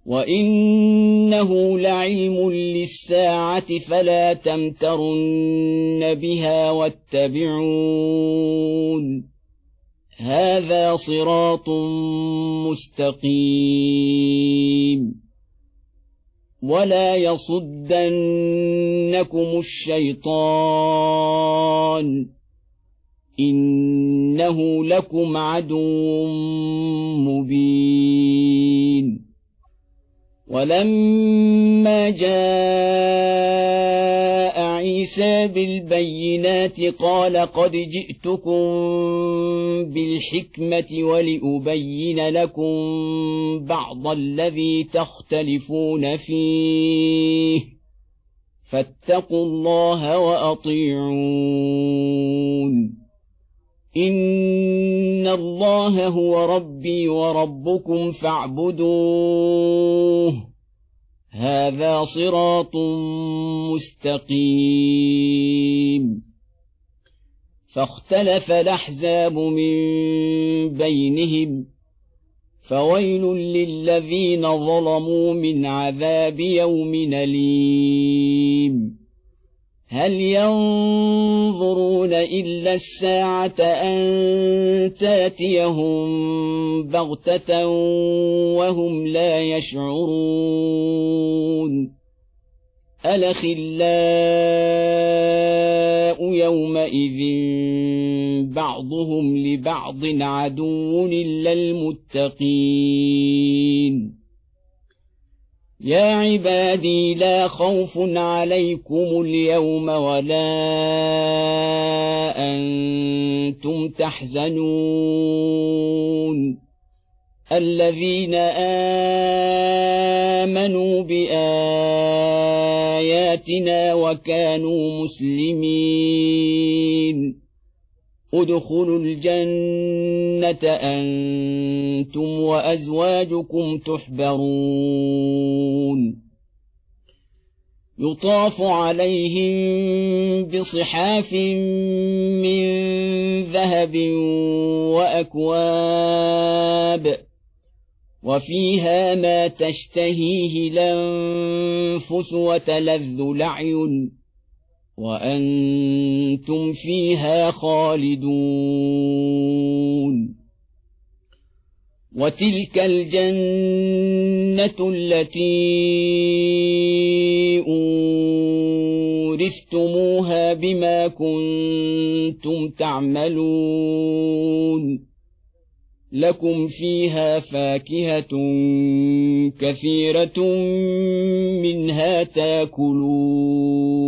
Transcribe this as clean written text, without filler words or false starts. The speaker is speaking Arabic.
وإنه لعلم للساعة فلا تمترن بها واتبعون هذا صراط مستقيم ولا يصدنكم الشيطان إنه لكم عدو مبين ولما جاء عيسى بالبينات قال قد جئتكم بالحكمة ولأبين لكم بعض الذي تختلفون فيه فاتقوا الله وأطيعون إن الله هو ربي وربكم فاعبدوه هذا صراط مستقيم فاختلف الأحزاب من بينهم فويل للذين ظلموا من عذاب يوم أليم هل ينظرون إلا الساعة أن تأتيهم بغتة وهم لا يشعرون الأخلاء يومئذ بعضهم لبعض عدو إلا المتقين يا عبادي لا خوف عليكم اليوم ولا أنتم تحزنون الذين آمنوا بآياتنا وكانوا مسلمين ادخلوا الجنة أنتم وأزواجكم تحبرون يطاف عليهم بصحاف من ذهب وأكواب وفيها ما تشتهيه الأنفس وتلذ الأعين وأنتم فيها خالدون وتلك الجنة التي أورثتموها بما كنتم تعملون لكم فيها فاكهة كثيرة منها تاكلون